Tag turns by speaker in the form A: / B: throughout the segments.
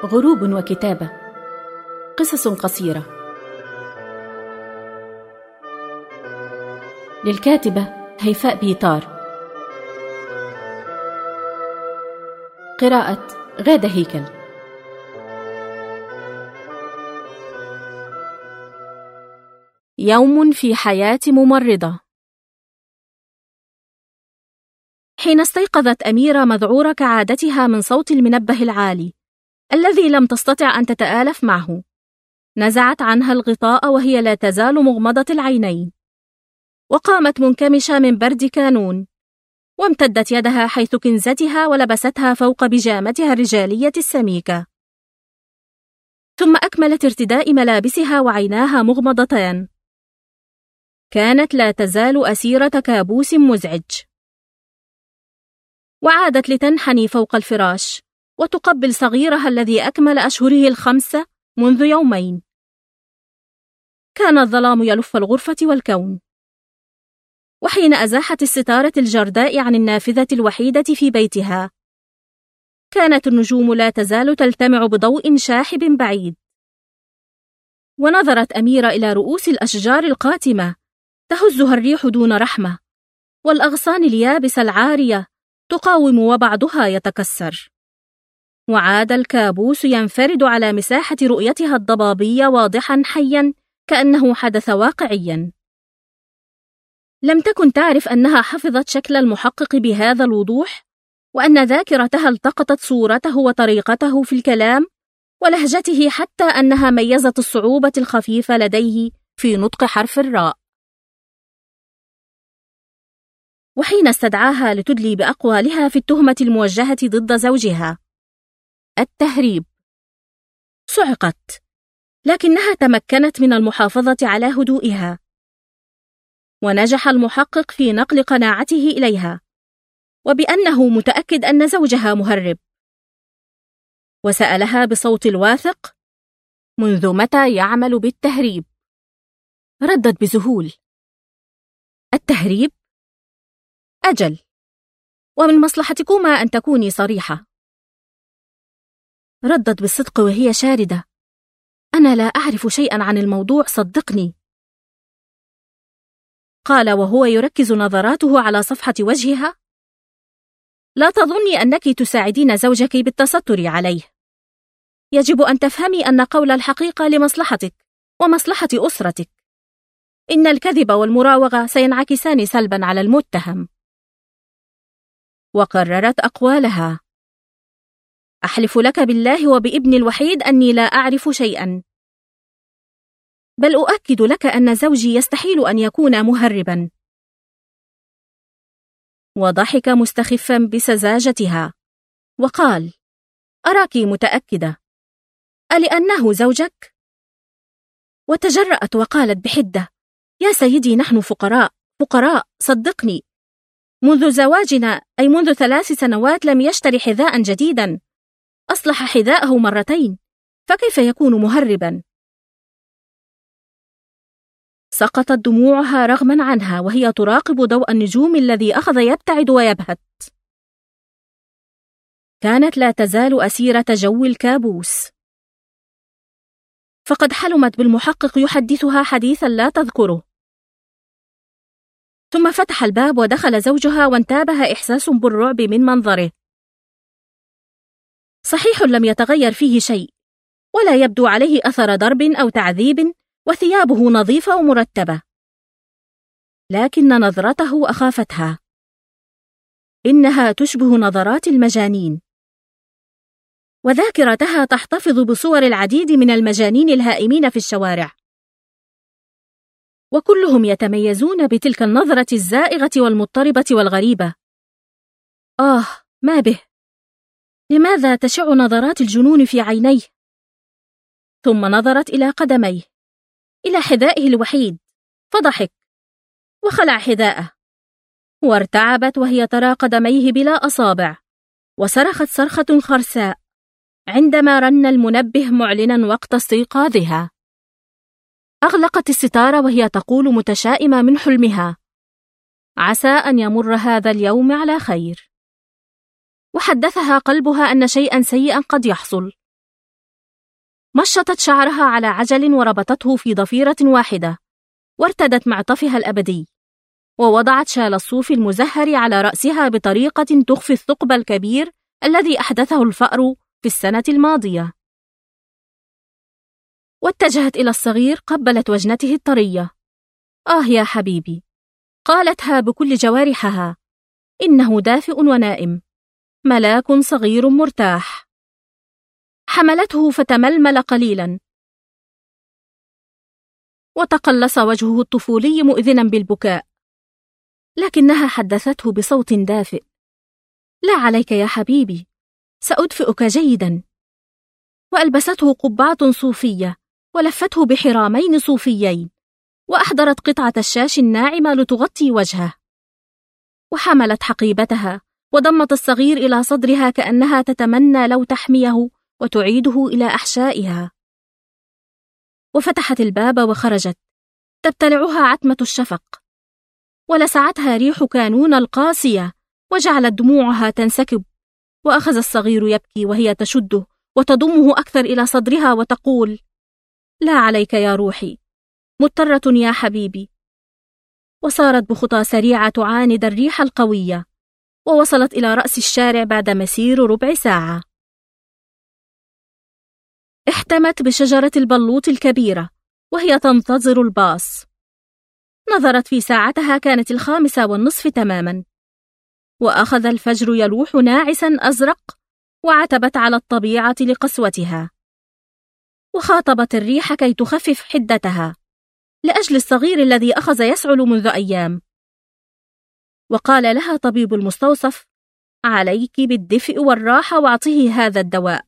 A: غروب وكتابة. قصص قصيرة للكاتبة هيفاء بيطار. قراءة غادة هيكل. يوم في حياة ممرضة. حين استيقظت أميرة مذعورة كعادتها من صوت المنبه العالي الذي لم تستطع أن تتآلف معه، نزعت عنها الغطاء وهي لا تزال مغمضة العينين، وقامت منكمشة من برد كانون، وامتدت يدها حيث كنزتها ولبستها فوق بيجامتها الرجالية السميكة، ثم أكملت ارتداء ملابسها وعيناها مغمضتان. كانت لا تزال أسيرة كابوس مزعج، وعادت لتنحني فوق الفراش وتقبل صغيرها الذي أكمل أشهره 5 منذ يومين. كان الظلام يلف الغرفة والكون، وحين أزاحت الستارة الجرداء عن النافذة الوحيدة في بيتها، كانت النجوم لا تزال تلتمع بضوء شاحب بعيد. ونظرت أميرة إلى رؤوس الأشجار القاتمة تهزها الريح دون رحمة، والأغصان اليابسة العارية تقاوم وبعضها يتكسر. وعاد الكابوس ينفرد على مساحة رؤيتها الضبابية واضحا حيا كأنه حدث واقعيا. لم تكن تعرف أنها حفظت شكل المحقق بهذا الوضوح، وأن ذاكرتها التقطت صورته وطريقته في الكلام ولهجته، حتى أنها ميزت الصعوبة الخفيفة لديه في نطق حرف الراء. وحين استدعاها لتدلي بأقوالها في التهمة الموجهة ضد زوجها، التهريب، صعقت، لكنها تمكنت من المحافظة على هدوئها، ونجح المحقق في نقل قناعته إليها وبأنه متأكد أن زوجها مهرب، وسألها بصوت الواثق: منذ متى يعمل بالتهريب؟ ردت بذهول: التهريب؟ أجل، ومن مصلحتكما أن تكوني صريحة. ردت بالصدق وهي شاردة: أنا لا أعرف شيئا عن الموضوع، صدقني. قال وهو يركز نظراته على صفحة وجهها: لا تظني أنك تساعدين زوجك بالتستر عليه. يجب أن تفهمي أن قول الحقيقة لمصلحتك ومصلحة أسرتك. إن الكذب والمراوغة سينعكسان سلبا على المتهم. وقررت أقوالها: أحلف لك بالله وبابني الوحيد أني لا أعرف شيئا، بل أؤكد لك أن زوجي يستحيل أن يكون مهربا. وضحك مستخفا بسذاجتها وقال: أراك متأكدة، ألأنه زوجك؟ وتجرأت وقالت بحدة: يا سيدي، نحن فقراء، صدقني. منذ زواجنا، أي منذ 3 سنوات، لم يشتري حذاء جديدا، أصلح حذاءه 2 مرات، فكيف يكون مهربا؟ سقطت دموعها رغما عنها وهي تراقب ضوء النجوم الذي أخذ يبتعد ويبهت. كانت لا تزال أسيرة جو الكابوس، فقد حلمت بالمحقق يحدثها حديثا لا تذكره. ثم فتح الباب ودخل زوجها، وانتابها إحساس بالرعب من منظره. صحيح لم يتغير فيه شيء، ولا يبدو عليه أثر ضرب أو تعذيب، وثيابه نظيفة ومرتبة، لكن نظرته أخافتها. إنها تشبه نظرات المجانين، وذاكرتها تحتفظ بصور العديد من المجانين الهائمين في الشوارع، وكلهم يتميزون بتلك النظرة الزائغة والمضطربة والغريبة. ما به! لماذا تشع نظرات الجنون في عينيه؟ ثم نظرت إلى قدميه، إلى حذائه الوحيد، فضحك وخلع حذاءه، وارتعبت وهي ترى قدميه بلا أصابع، وصرخت صرخة خرساء عندما رن المنبه معلنا وقت استيقاظها. أغلقت الستارة وهي تقول متشائمة من حلمها: عسى أن يمر هذا اليوم على خير. وحدثها قلبها أن شيئا سيئا قد يحصل، مشطت شعرها على عجل وربطته في ضفيرة واحدة، وارتدت معطفها الأبدي، ووضعت شال الصوف المزهر على رأسها بطريقة تخفي الثقب الكبير الذي أحدثه الفأر في السنة الماضية. واتجهت إلى الصغير، قبلت وجنته الطرية. آه يا حبيبي، قالتها بكل جوارحها، إنه دافئ ونائم، ملاك صغير مرتاح. حملته فتململ قليلا، وتقلص وجهه الطفولي مؤذنا بالبكاء، لكنها حدثته بصوت دافئ: لا عليك يا حبيبي، سأدفئك جيدا. وألبسته قبعة صوفية، ولفته بحرامين صوفيين، وأحضرت قطعة الشاش الناعمة لتغطي وجهه، وحملت حقيبتها وضمت الصغير إلى صدرها كأنها تتمنى لو تحميه وتعيده إلى أحشائها. وفتحت الباب وخرجت، تبتلعها عتمة الشفق، ولسعتها ريح كانون القاسية، وجعلت دموعها تنسكب. وأخذ الصغير يبكي وهي تشده وتضمه أكثر إلى صدرها وتقول: لا عليك يا روحي، مضطرة يا حبيبي. وصارت بخطى سريعة تعاند الريح القوية، ووصلت إلى رأس الشارع بعد مسير ربع ساعة. احتمت بشجرة البلوط الكبيرة وهي تنتظر الباص. نظرت في ساعتها، كانت 5:30 تماما، وأخذ الفجر يلوح ناعسا أزرق، وعتبت على الطبيعة لقسوتها، وخاطبت الريح كي تخفف حدتها لأجل الصغير الذي أخذ يسعل منذ أيام. وقال لها طبيب المستوصف: عليك بالدفء والراحة، واعطيه هذا الدواء.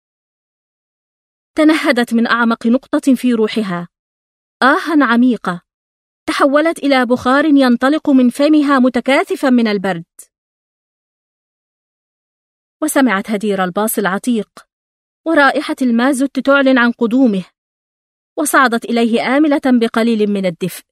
A: تنهدت من أعمق نقطة في روحها، آها عميقة تحولت إلى بخار ينطلق من فمها متكاثفا من البرد. وسمعت هدير الباص العتيق ورائحة المازوت تعلن عن قدومه، وصعدت إليه آملة بقليل من الدفء.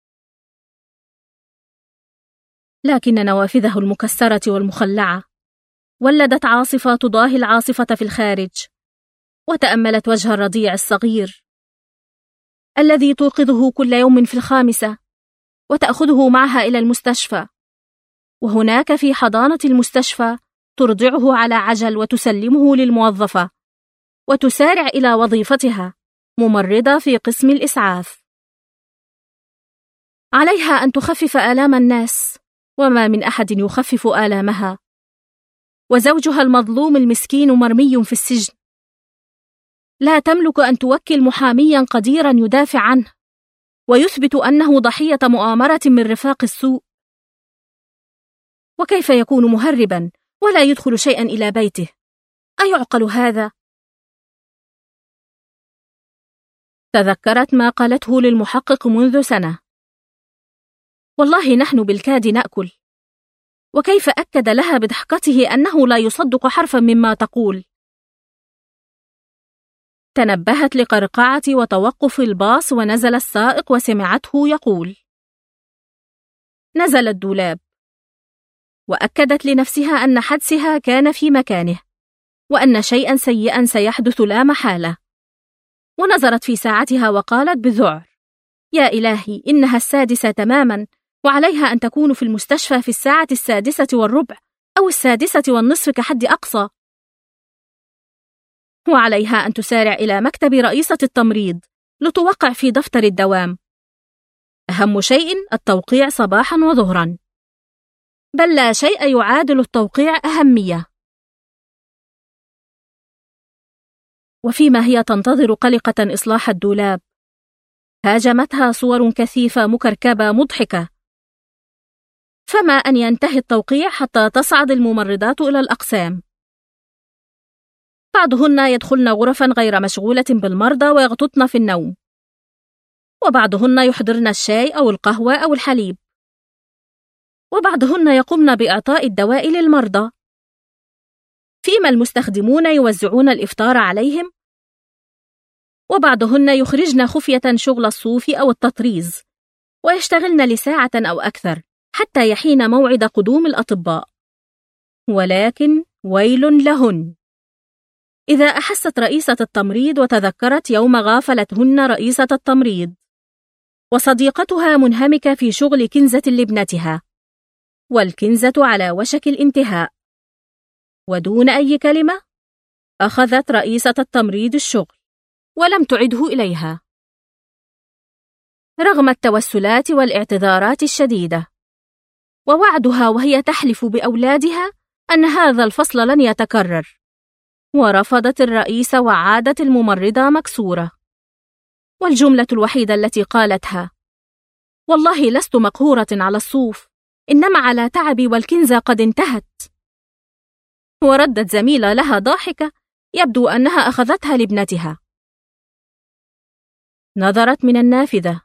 A: لكن نوافذه المكسرة والمخلعة ولدت عاصفة تضاهي العاصفة في الخارج، وتأملت وجه الرضيع الصغير الذي توقظه كل يوم في 5 وتأخذه معها إلى المستشفى، وهناك في حضانة المستشفى ترضعه على عجل وتسلمه للموظفة، وتسارع إلى وظيفتها ممرضة في قسم الإسعاف. عليها أن تخفف آلام الناس، وما من أحد يخفف آلامها، وزوجها المظلوم المسكين مرمي في السجن، لا تملك أن توكل محاميا قديرا يدافع عنه ويثبت أنه ضحية مؤامرة من رفاق السوء. وكيف يكون مهربا ولا يدخل شيئا إلى بيته؟ أيعقل هذا؟ تذكرت ما قالته للمحقق منذ سنة: والله نحن بالكاد نأكل. وكيف أكد لها بضحكته أنه لا يصدق حرفا مما تقول. تنبهت لقرقعة وتوقف الباص، ونزل السائق وسمعته يقول: نزل الدولاب. وأكدت لنفسها أن حدسها كان في مكانه، وأن شيئا سيئا سيحدث لا محالة. ونظرت في ساعتها وقالت بذعر: يا إلهي، إنها 6 تماما، وعليها أن تكون في المستشفى في 6:15 أو 6:20 كحد أقصى. وعليها أن تسارع إلى مكتب رئيسة التمريض لتوقع في دفتر الدوام. أهم شيء التوقيع صباحا وظهرا، بل لا شيء يعادل التوقيع أهمية. وفيما هي تنتظر قلقة إصلاح الدولاب، هاجمتها صور كثيفة مكركبة مضحكة، فما أن ينتهي التوقيع حتى تصعد الممرضات إلى الأقسام. بعضهن يدخلن غرفا غير مشغولة بالمرضى ويغططن في النوم، وبعضهن يحضرن الشاي أو القهوة أو الحليب، وبعضهن يقومن بإعطاء الدواء للمرضى، فيما المستخدمون يوزعون الإفطار عليهم، وبعضهن يخرجن خفية شغل الصوف أو التطريز، ويشتغلن لساعة أو أكثر حتى يحين موعد قدوم الأطباء. ولكن ويل لهن، إذا أحست رئيسة التمريض وتذكرت يوم غافلتهن رئيسة التمريض، وصديقتها منهمكة في شغل كنزة لابنتها، والكنزة على وشك الانتهاء، ودون أي كلمة أخذت رئيسة التمريض الشغل ولم تعده إليها، رغم التوسلات والاعتذارات الشديدة، ووعدها وهي تحلف بأولادها أن هذا الفصل لن يتكرر. ورفضت الرئيسة وعادت الممرضة مكسورة، والجملة الوحيدة التي قالتها: والله لست مقهورة على الصوف، إنما على تعبي والكنزة قد انتهت. وردت زميلة لها ضاحكة يبدو أنها أخذتها لابنتها. نظرت من النافذة.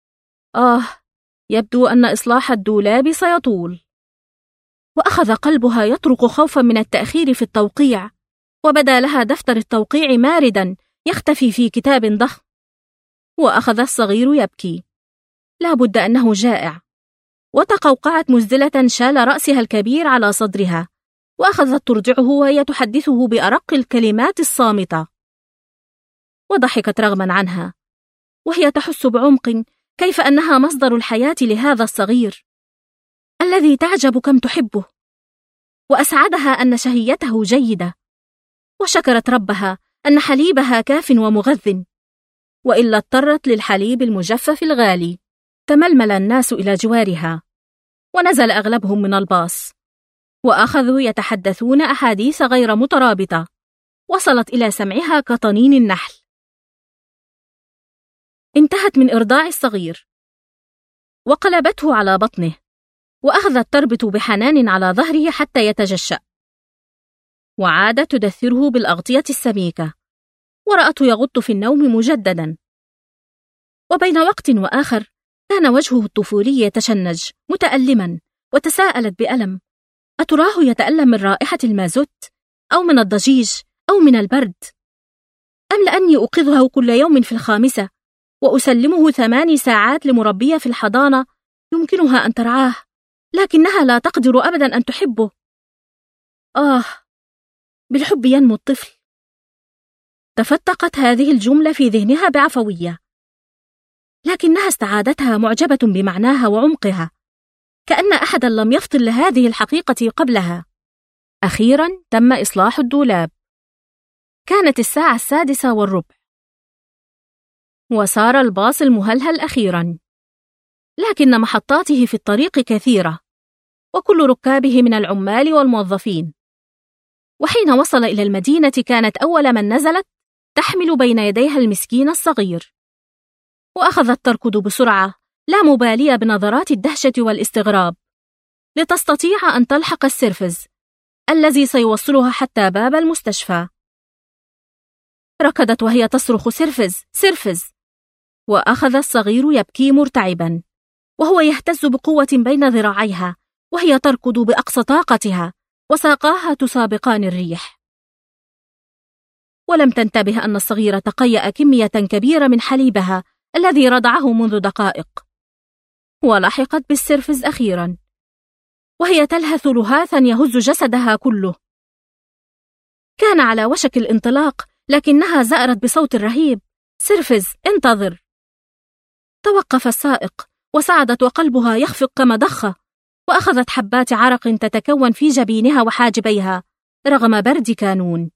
A: يبدو أن إصلاح الدولاب سيطول. وأخذ قلبها يطرق خوفا من التأخير في التوقيع، وبدا لها دفتر التوقيع ماردا يختفي في كتاب ضخم. وأخذ الصغير يبكي، لا بد أنه جائع. وتقوقعت مزدلة شال رأسها الكبير على صدرها، وأخذت ترجعه وهي تحدثه بأرق الكلمات الصامتة. وضحكت رغما عنها، وهي تحس بعمق كيف أنها مصدر الحياة لهذا الصغير الذي تعجب كم تحبه. وأسعدها أن شهيته جيدة، وشكرت ربها أن حليبها كاف ومغذٍ، وإلا اضطرت للحليب المجفف الغالي. تململ الناس إلى جوارها، ونزل أغلبهم من الباص، وأخذوا يتحدثون أحاديث غير مترابطة وصلت إلى سمعها كطنين النحل. انتهت من إرضاع الصغير، وقلبته على بطنه، وأخذت تربط بحنان على ظهره حتى يتجشأ، وعادت تدثره بالأغطية السميكة، ورأته يغط في النوم مجددا. وبين وقت وآخر كان وجهه الطفولي يتشنج متألما، وتساءلت بألم: أتراه يتألم من رائحة المازوت، أو من الضجيج، أو من البرد؟ أم لأني أوقظه كل يوم في 5 وأسلمه 8 ساعات لمربية في الحضانة يمكنها أن ترعاه، لكنها لا تقدر أبدا أن تحبه؟ بالحب ينمو الطفل. تفتقت هذه الجملة في ذهنها بعفوية، لكنها استعادتها معجبة بمعناها وعمقها، كأن أحدا لم يفطن لهذه الحقيقة قبلها. أخيرا تم إصلاح الدولاب. كانت الساعة 6:15، وسار الباص المهلهل أخيرا، لكن محطاته في الطريق كثيرة، وكل ركابه من العمال والموظفين. وحين وصل إلى المدينة كانت أول من نزلت تحمل بين يديها المسكين الصغير، وأخذت تركض بسرعة لا مبالية بنظرات الدهشة والاستغراب لتستطيع أن تلحق السيرفز الذي سيوصلها حتى باب المستشفى. ركضت وهي تصرخ: سيرفز سيرفز! وأخذ الصغير يبكي مرتعبا، وهو يهتز بقوة بين ذراعيها، وهي تركض بأقصى طاقتها، وساقاها تسابقان الريح. ولم تنتبه أن الصغير تقيأ كمية كبيرة من حليبها الذي رضعه منذ دقائق. ولحقت بالسيرفز أخيرا، وهي تلهث لهاثا يهز جسدها كله. كان على وشك الانطلاق، لكنها زأرت بصوت رهيب: سيرفز انتظر! توقف السائق، وصعدت وقلبها يخفق كمضخة، وأخذت حبات عرق تتكون في جبينها وحاجبيها رغم برد كانون.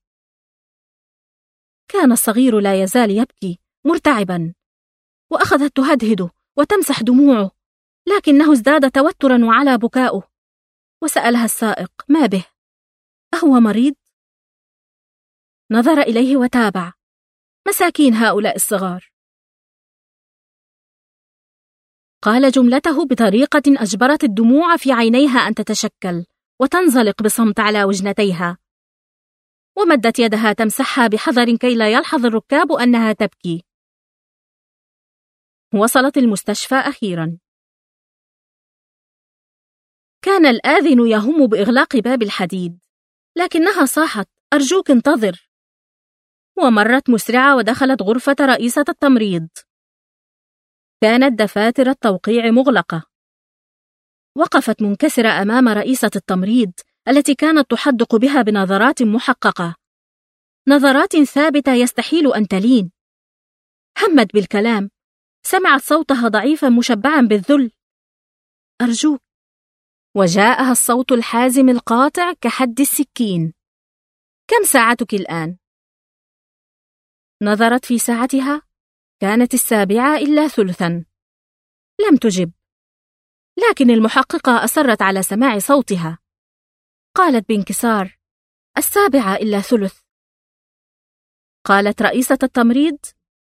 A: كان الصغير لا يزال يبكي مرتعبا، وأخذت تهدهده وتمسح دموعه، لكنه ازداد توترا وعلى بكاؤه. وسألها السائق: ما به؟ أهو مريض؟ نظر إليه وتابع: مساكين هؤلاء الصغار. قال جملته بطريقة أجبرت الدموع في عينيها أن تتشكل وتنزلق بصمت على وجنتيها، ومدت يدها تمسحها بحذر كي لا يلحظ الركاب أنها تبكي. وصلت المستشفى أخيرا. كان الآذن يهم بإغلاق باب الحديد، لكنها صاحت: أرجوك انتظر! ومرت مسرعة ودخلت غرفة رئيسة التمريض. كانت دفاتر التوقيع مغلقة. وقفت منكسرة أمام رئيسة التمريض التي كانت تحدق بها بنظرات محققة. نظرات ثابتة يستحيل أن تلين. همت بالكلام، سمعت صوتها ضعيفا مشبعا بالذل. أرجوك. وجاءها الصوت الحازم القاطع كحد السكين. كم ساعتك الآن؟ نظرت في ساعتها، كانت 7:03. لم تجب، لكن المحققة أصرت على سماع صوتها. قالت بانكسار: 7:03. قالت رئيسة التمريض: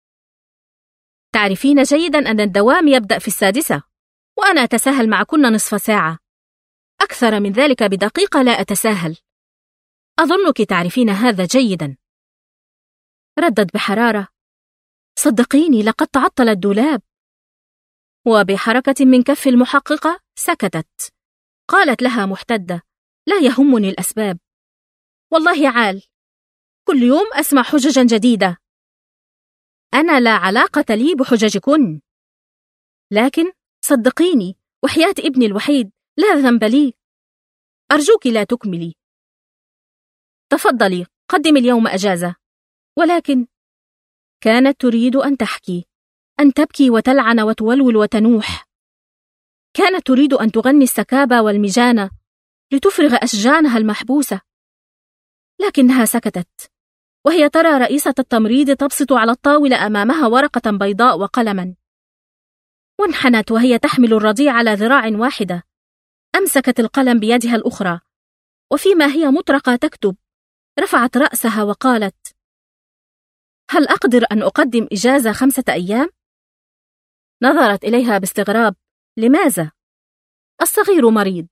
A: تعرفين جيدا أن الدوام يبدأ في 6، وأنا أتساهل معكن نصف ساعة. أكثر من ذلك بدقيقة لا أتساهل. أظنك تعرفين هذا جيدا. ردت بحرارة: صدقيني، لقد تعطل الدولاب. وبحركة من كف المحققة سكتت. قالت لها محتدة: لا يهمني الأسباب. والله عال، كل يوم أسمع حججا جديدة. أنا لا علاقة لي بحججكن. لكن صدقيني، وحياة ابني الوحيد لا ذنب لي. أرجوك لا تكملي. تفضلي، قدمي اليوم أجازة. ولكن كانت تريد أن تحكي، أن تبكي وتلعن وتولول وتنوح. كانت تريد أن تغني السكابة والمجانة لتفرغ أشجانها المحبوسة، لكنها سكتت، وهي ترى رئيسة التمريض تبسط على الطاولة أمامها ورقة بيضاء وقلما. وانحنت وهي تحمل الرضيع على ذراع واحدة. أمسكت القلم بيدها الأخرى، وفيما هي مطرقة تكتب رفعت رأسها وقالت: هل أقدر أن أقدم إجازة 5 أيام؟ نظرت إليها باستغراب. لماذا؟ الصغير مريض.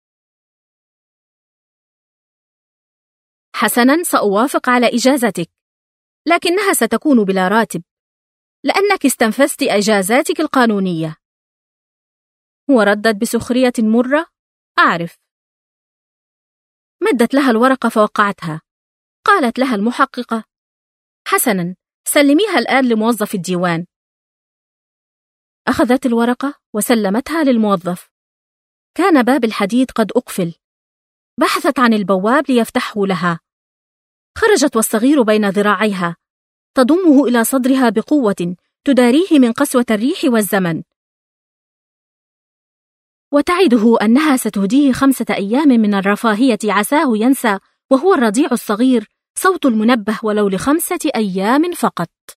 A: حسناً، سأوافق على إجازتك، لكنها ستكون بلا راتب، لأنك استنفذت إجازاتك القانونية. وردت بسخرية مرة: أعرف. مدت لها الورقة فوقعتها. قالت لها المحققة: حسناً، سلميها الآن لموظف الديوان. أخذت الورقة وسلمتها للموظف. كان باب الحديد قد أقفل. بحثت عن البواب ليفتحه لها. خرجت والصغير بين ذراعيها، تضمه إلى صدرها بقوة تداريه من قسوة الريح والزمن، وتعده أنها ستهديه 5 أيام من الرفاهية عساه ينسى وهو الرضيع الصغير صوت المنبه ولو ل5 أيام فقط.